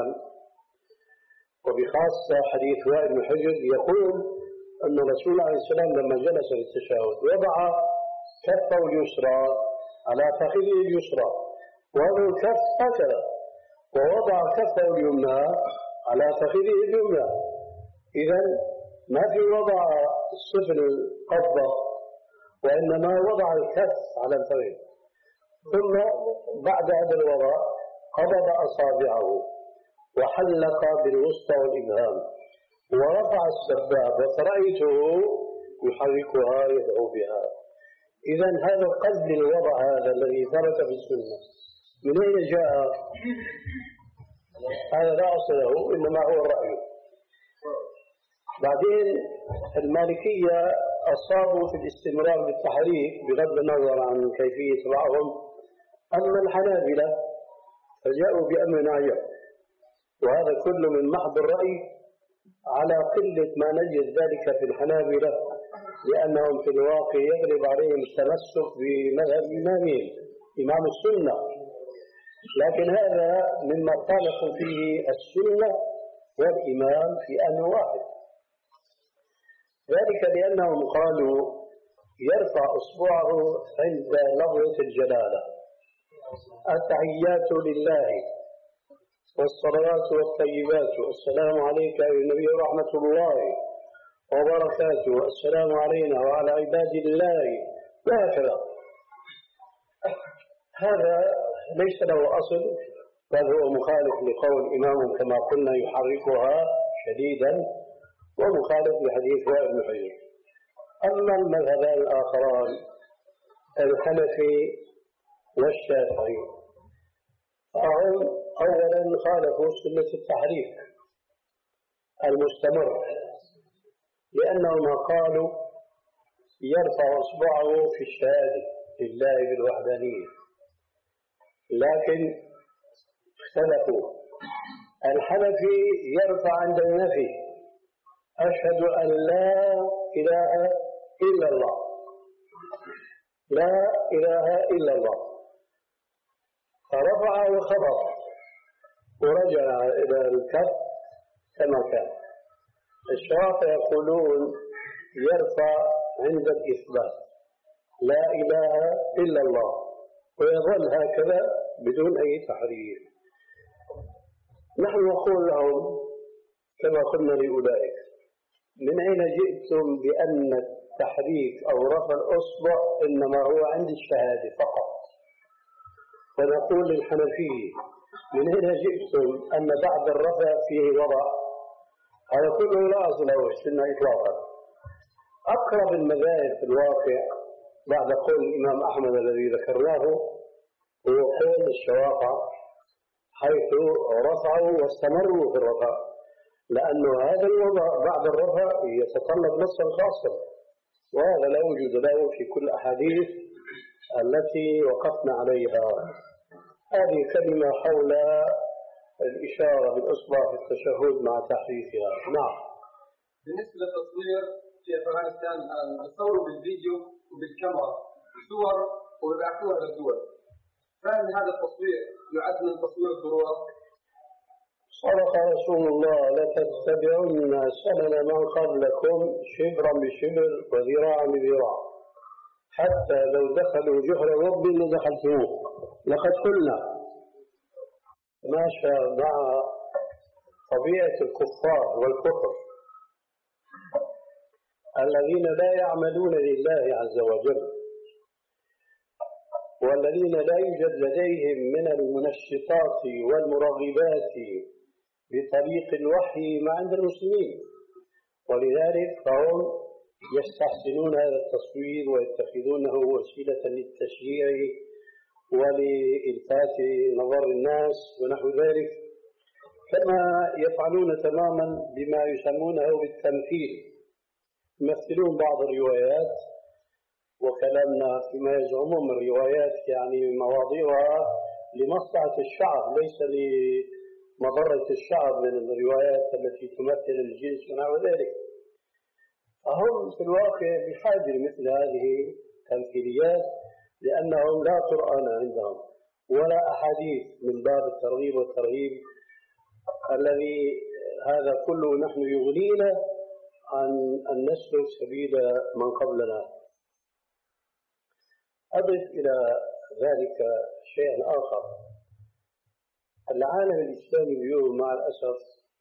وبخاصة حديث وائل بن حجر يقول أن الرسول عليه السلام لما جلس للتشهد وضع كفه اليسرى على فخذه اليسرى وهذا الكف هكذا، ووضع كفه اليمنى على فخذه اليمنى. إذن ما في وضع السفل القبضة، وإنما وضع الكف على الفخذ، ثم بعد هذا الوضع قبض أصابعه وحلق بالوسطى والإبهام ورفع السبابة فرأيته يحركها يدعو بها. إذن هذا القصد الوضع هذا الذي ثبت في السنة من أين جاء؟ هذا لا أصل له، إنما هو الرأي. بعدين المالكية أصابوا في الاستمرار بالتحريك بغض النظر عن كيفية بعضهم، أما الحنابلة فجاءوا بأمر عجب، وهذا كله من محض الرأي على قلة ما نجد ذلك في الحنابلة، لأنهم في الواقع يغلب عليهم التمسك بمذهب إمامهم إمام السنة، لكن هذا مما خالفوا فيه السنة والإمام في أمر واحد، ذلك لأنهم قالوا يرفع أصبعه عند لفظة الجلالة: التحيات لله والصلوات والطيبات والسلام عليك أيها النبي ورحمة الله وبركاته السلام علينا وعلى عباد الله وهكذا. هذا ليس له أصل، بل هو مخالف لقول إمامهم كما قلنا يحركها شديدا، ومخالف لحديث وائل بن حجر. أما المذهبان الآخران الحنفي والشافعي فهم أولا خالفوا سنة التحريك المستمر، لأنهم قالوا يرفع إصبعه في الشهادة لله بالوحدانية، لكن اختلفوا. الحنفي يرفع عند النفي أشهد أن لا إله إلا الله، لا إله إلا الله، فرفع وخفض ورجع إلى الكف كما كان. الشافعية يقولون يرفع عند الإثبات لا إله إلا الله ويظل هكذا بدون أي تحريف. نحن نقول لهم كما قلنا لأولئك: من أين جئتم بأن التحريك أو رفع الأصبع إنما هو عند الشهادة فقط؟ ونقول للحنفية: من أين جئتم أن بعد الرفع فيه وضع؟ هذا كله لا أصل له السنة إطلاقا. أقرب المذاهب في الواقع بعد قول الإمام أحمد الذي ذكرناه هو قول الشوافع، حيث رفعوا واستمروا في الرفع، لأن هذا الوضع بعد الرفع يتطلب نصا خاصا، وهذا لا وجود له في كل الأحاديث التي وقفنا عليها. هذه كلمة حول الإشارة بالإصبع في التشهد مع تحريفها. نعم. بالنسبة للتصوير في أفغانستان الآن يصوروا بالفيديو وبالكاميرا صور ويبعثوها للدول، فهل هذا التصوير يعد من تصوير الضرورة؟ صدق رسول الله: لتتبعن سنن من قبلكم شبرا بشبر وذراعا بذراع حتى لو دخلوا جحر رب لدخلتموه. لقد قلنا ماشى مع طبيعة الكفار والكفر الذين لا يعملون لله عز وجل، والذين لا يوجد لديهم من المنشطات والمرغبات بطريق الوحي ما عند المسلمين، ولذلك فهم يستحسنون هذا التصوير ويتخذونه وسيلة للتشجيع ولإلفات نظر الناس ونحو ذلك، كما يفعلون تماما بما يسمونه بالتمثيل. يمثلون بعض الروايات، وكلامنا فيما يزعمون من روايات يعني مواضيعها لمصلحة الشعب ليس لمضرة الشعب من الروايات التي تمثل الجنس ونحو ذلك. فهم في الواقع بحاجة مثل هذه التمثيليات، لأنهم لا قرآن عندهم ولا أحاديث من باب الترغيب والترهيب الذي هذا كله نحن يغنينا عن أن نسلك سبيل من قبلنا. أضف إلى ذلك شيئا آخر: العالم الإسلامي اليوم مع الأسف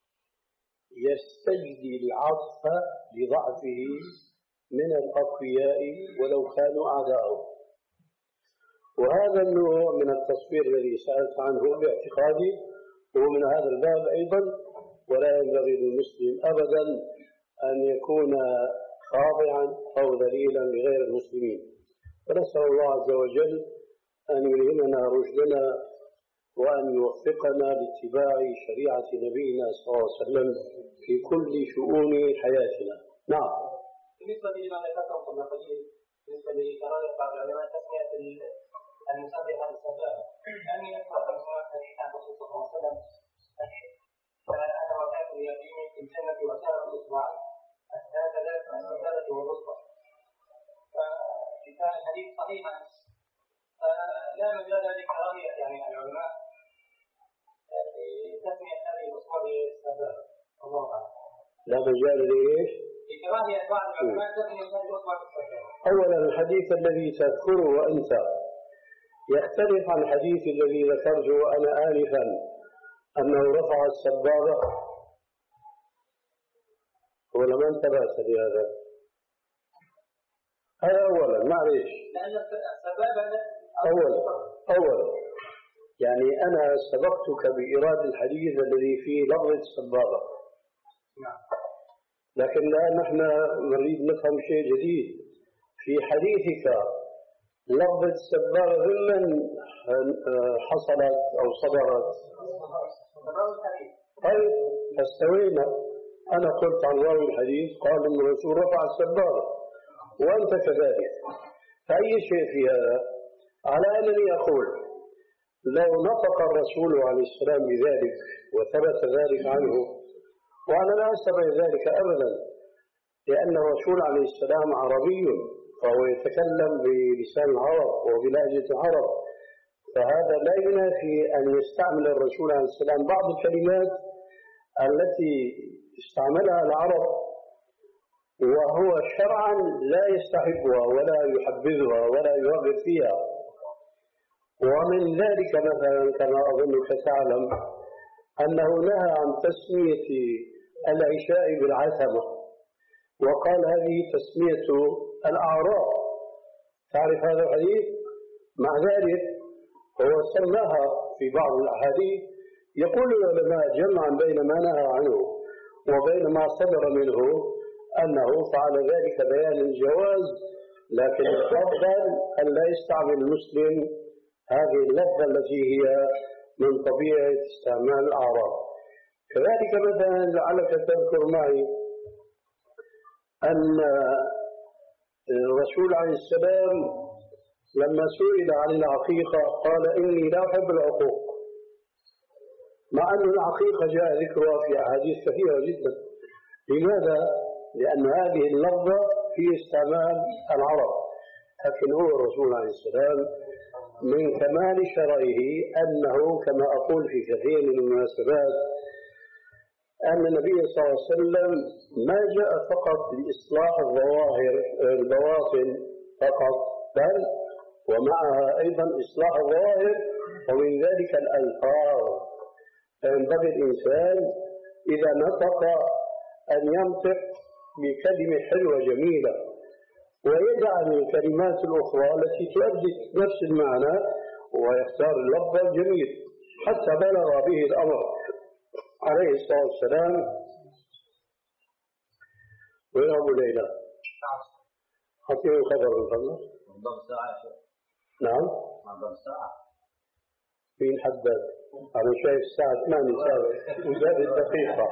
يستجدي العطف لضعفه من الأقوياء ولو كانوا أعداءه، وهذا النوع من التصوير الذي سألت عنه باعتقادي هو من هذا الباب أيضا، ولا ينبغي للمسلم أبدا أن يكون خاضعا أو ذليلا لغير المسلمين. ونسأل الله عز وجل أن يلهمنا رشدنا وأن يوفقنا لاتباع شريعة نبينا صلى الله عليه وسلم في كل شؤون حياتنا. نعم. بالنسبة لما ذكرتم قبل قليل بالنسبة لقرار بعض العلماء تسمية المسبح بالسبابة، يعني أكثر من حديث عن الرسول صلى الله عليه وسلم حديث أنا وكان يقيني في الجنة وسائر الإصبع هكذا السبابة والوسطى، فكان الحديث صحيحا فلا مجال لكراهية يعني العلماء تسمية هذه الأصبع بالسبابة. الله أعلم. لا مجال لإيش؟ لكراهية بعض العلماء تسمية هذه الأصبع بالسبابة. أولا الحديث الذي تذكره أنت يختلف عن الحديث الذي ذكرته أنا آنفا أنه رفع السبابة، ولا ما انتبهت لهذا؟ هذا أولا. معليش. لأن السبابة أولا أولا يعني أنا سبقتك بإيراد الحديث الذي فيه لفظ السبابة، لكن الآن نحن نريد نفهم شيء جديد في حديثك. لفظ السبابة ضمن حصلت أو صدرت. طيب فاستوينا. أنا قلت عن راوي الحديث قال إن الرسول رفع السبابة وأنت كذلك، فأي شيء في هذا؟ على أنني أقول لو نطق الرسول عليه السلام بذلك وثبت ذلك عنه، وأنا لا أستبعد ذلك أبدا، لأن الرسول عليه السلام عربي فهو يتكلم بلسان العرب وبلهجة العرب، فهذا لا ينافي أن يستعمل الرسول عليه السلام بعض الكلمات التي استعملها العرب وهو شرعا لا يستحبها ولا يحبذها ولا يرغب فيها. ومن ذلك مثلا كما أظنك تعلم أنه نهى عن تسمية العشاء بالعتمة، وقال هذه تسمية الأعراب. تعرف هذا الحديث؟ مع ذلك هو سماها في بعض الأحاديث. يقول العلماء جمعا بين ما نهى عنه وبين ما صدر منه أنه فعل ذلك بيان الجواز، لكن الأفضل أن لا يستعمل المسلم هذه اللفظة التي هي من طبيعة استعمال الأعراب. كذلك مثلا لعلك تذكر معي أن الرسول عليه السلام لما سئل عن العقيقة قال إني لا أحب العقوق، مع أن العقيقة جاء ذكرها في أحاديث كثيرة جدا. لماذا؟ لأن هذه اللفظة في استعمال العرب، لكن هو الرسول عليه السلام من كمال شرعه أنه كما أقول في كثير من المناسبات أن النبي صلى الله عليه وسلم ما جاء فقط لإصلاح الظواهر البواطن فقط، بل ومعها أيضا إصلاح الظواهر، ومن ذلك الألفاظ. فينبغي الإنسان إذا نطق أن ينطق بكلمة حلوة جميلة ويجعل الكلمات الأخرى التي تؤدي نفس المعنى ويختار اللفظ الجميل، حتى بلغ به الأمر عليه الصلاة والسلام. وين أبو ليلى؟ أعطيه الخبر من فضلك. منظم ساعة. نعم. منظم ساعة. مين حدد؟ أنا شايف الساعة ثمانية ساعة وزاد الدقيقة.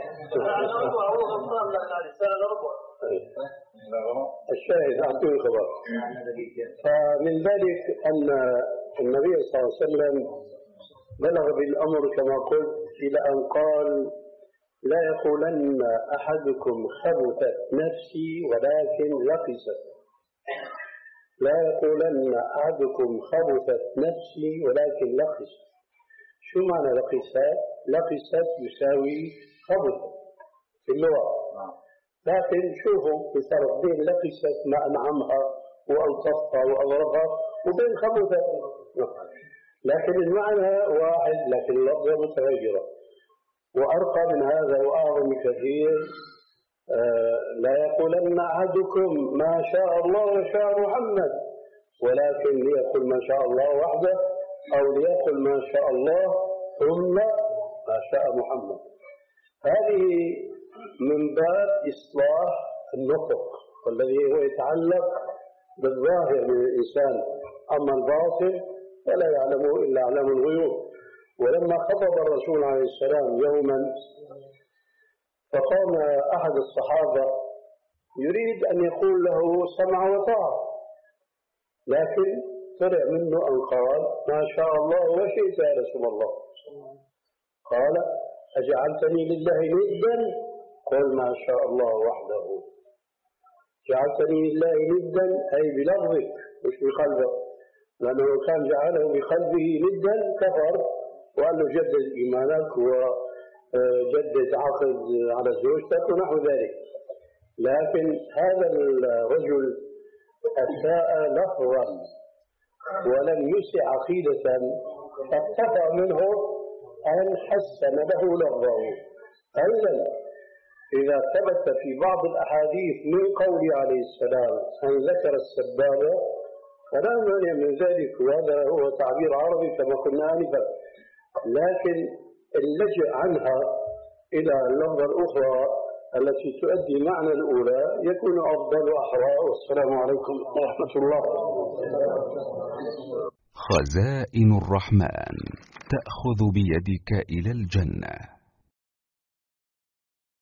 الشاهد أعطيه الخبر. فمن ذلك أن النبي صلى الله عليه وسلم بلغ بالأمر كما قلت إلى أن قال لا يقولن أحدكم خبثت نفسي ولكن لقست. لا يقولن أحدكم خبثت نفسي ولكن لقست. شو معنى لقست؟ لقست يساوي خبث في اللغة، لكن شوفوا الفرق بين لقست ما أنعمها وألطفها وأضربها وبين خبثت، لكن المعنى واحد لكن اللفظة متغيرة. وأرقى من هذا وأعظم كثير آه لا يقولن أحدكم ما شاء الله وشاء محمد، ولكن ليقل ما شاء الله وحده، أو ليقل ما شاء الله ثم ما شاء محمد. هذه من باب إصلاح النطق والذي هو يتعلق بالظاهر من الإنسان، أما الباطن فلا يعلمه إلا علام الغيوب. ولما خطب الرسول عليه السلام يوما فقام أحد الصحابة يريد أن يقول له سمع وطاعة، لكن طلع منه أن قال ما شاء الله وشئت يا رسول الله. قال أجعلتني لله ندا؟ قل ما شاء الله وحده. جعلتني لله ندا أي بلفظك مش بقلبك، لأنه كان جعله بقلبه ندا كفر وقال له جدد إيمانك وجدد عقد على زوجتك ونحو ذلك. لكن هذا الرجل أساء لفظا ولم يسع عقيدة، فاقتطع منه أن حسن له لفظه. أيضا إذا ثبت في بعض الأحاديث من قوله عليه السلام أن ذكر السبابة فلا مانع من ذلك، وهذا هو تعبير عربي كما قلنا آنفا، لكن اللجأ عنها إلى اللفظة الأخرى التي تؤدي معنى الأولى يكون أفضل وأحرى. والسلام عليكم ورحمة الله. خزائن الرحمن تأخذ بيدك إلى الجنة.